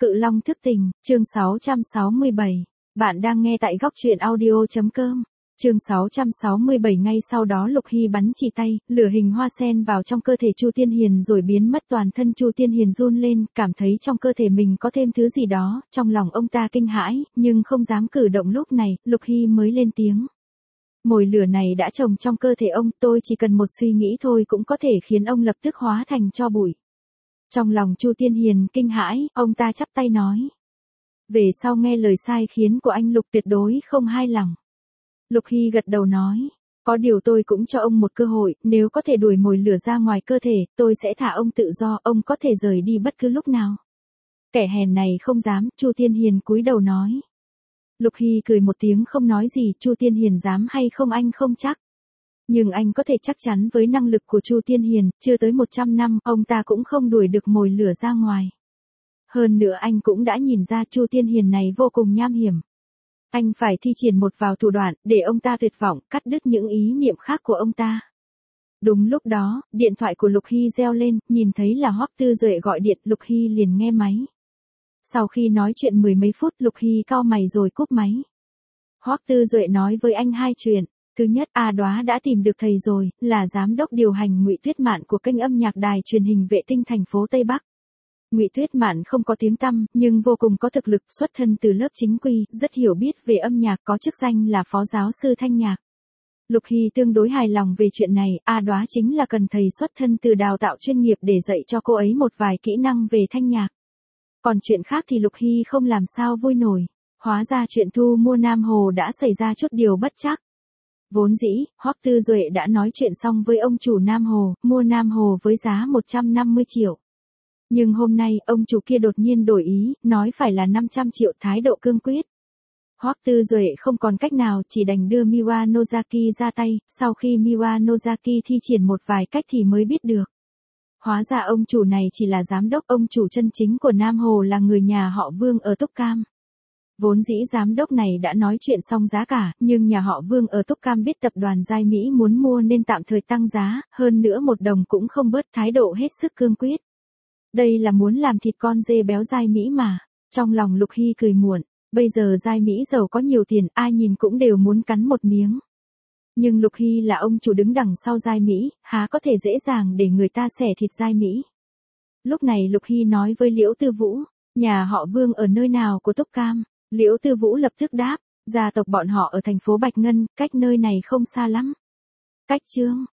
Cự Long thức tình, chương 667. Bạn đang nghe tại góc truyện audio.com. Chương 667. Ngay sau đó Lục Hy bắn chỉ tay, lửa hình hoa sen vào trong cơ thể Chu Tiên Hiền rồi biến mất. Toàn thân Chu Tiên Hiền run lên, cảm thấy trong cơ thể mình có thêm thứ gì đó, trong lòng ông ta kinh hãi, nhưng không dám cử động. Lúc này, Lục Hy mới lên tiếng. Mồi lửa này đã trồng trong cơ thể ông, tôi chỉ cần một suy nghĩ thôi cũng có thể khiến ông lập tức hóa thành tro bụi. Trong lòng Chu Tiên Hiền kinh hãi, ông ta chắp tay nói. Về sau nghe lời sai khiến của anh Lục tuyệt đối không hai lòng. Lục Hy gật đầu nói. Có điều tôi cũng cho ông một cơ hội, nếu có thể đuổi mồi lửa ra ngoài cơ thể, tôi sẽ thả ông tự do, ông có thể rời đi bất cứ lúc nào. Kẻ hèn này không dám, Chu Tiên Hiền cúi đầu nói. Lục Hy cười một tiếng không nói gì, Chu Tiên Hiền dám hay không anh không chắc. Nhưng anh có thể chắc chắn với năng lực của Chu Tiên Hiền, chưa tới 100 năm, ông ta cũng không đuổi được mồi lửa ra ngoài. Hơn nữa anh cũng đã nhìn ra Chu Tiên Hiền này vô cùng nham hiểm. Anh phải thi triển một vào thủ đoạn, để ông ta tuyệt vọng, cắt đứt những ý niệm khác của ông ta. Đúng lúc đó, điện thoại của Lục Hy reo lên, nhìn thấy là Hoắc Tư Duệ gọi điện, Lục Hy liền nghe máy. Sau khi nói chuyện mười mấy phút, Lục Hy cau mày rồi cúp máy. Hoắc Tư Duệ nói với anh hai chuyện. Thứ nhất, A Đóa đã tìm được thầy rồi, là giám đốc điều hành Ngụy Tuyết Mạn của kênh âm nhạc đài truyền hình Vệ Tinh thành phố Tây Bắc. Ngụy Tuyết Mạn không có tiếng tăm, nhưng vô cùng có thực lực, xuất thân từ lớp chính quy, rất hiểu biết về âm nhạc, có chức danh là phó giáo sư thanh nhạc. Lục Hy tương đối hài lòng về chuyện này, A Đóa chính là cần thầy xuất thân từ đào tạo chuyên nghiệp để dạy cho cô ấy một vài kỹ năng về thanh nhạc. Còn chuyện khác thì Lục Hy không làm sao vui nổi. Hóa ra chuyện thu mua Nam Hồ đã xảy ra chút điều bất trắc. Vốn dĩ, Hoắc Tư Duệ đã nói chuyện xong với ông chủ Nam Hồ, mua Nam Hồ với giá 150 triệu. Nhưng hôm nay, ông chủ kia đột nhiên đổi ý, nói phải là 500 triệu, thái độ cương quyết. Hoắc Tư Duệ không còn cách nào, chỉ đành đưa Miwa Nozaki ra tay, sau khi Miwa Nozaki thi triển một vài cách thì mới biết được. Hóa ra ông chủ này chỉ là giám đốc, ông chủ chân chính của Nam Hồ là người nhà họ Vương ở Túc Cam. Vốn dĩ giám đốc này đã nói chuyện xong giá cả, nhưng nhà họ Vương ở Túc Cam biết tập đoàn Giai Mỹ muốn mua nên tạm thời tăng giá, hơn nữa một đồng cũng không bớt, thái độ hết sức cương quyết. Đây là muốn làm thịt con dê béo Giai Mỹ mà. Trong lòng Lục Hy cười muộn, bây giờ Giai Mỹ giàu có nhiều tiền, ai nhìn cũng đều muốn cắn một miếng. Nhưng Lục Hy là ông chủ đứng đằng sau Giai Mỹ, há có thể dễ dàng để người ta xẻ thịt Giai Mỹ. Lúc này Lục Hy nói với Liễu Tư Vũ, nhà họ Vương ở nơi nào của Túc Cam? Liễu Tư Vũ lập tức đáp, gia tộc bọn họ ở thành phố Bạch Ngân, cách nơi này không xa lắm. Cách Chương,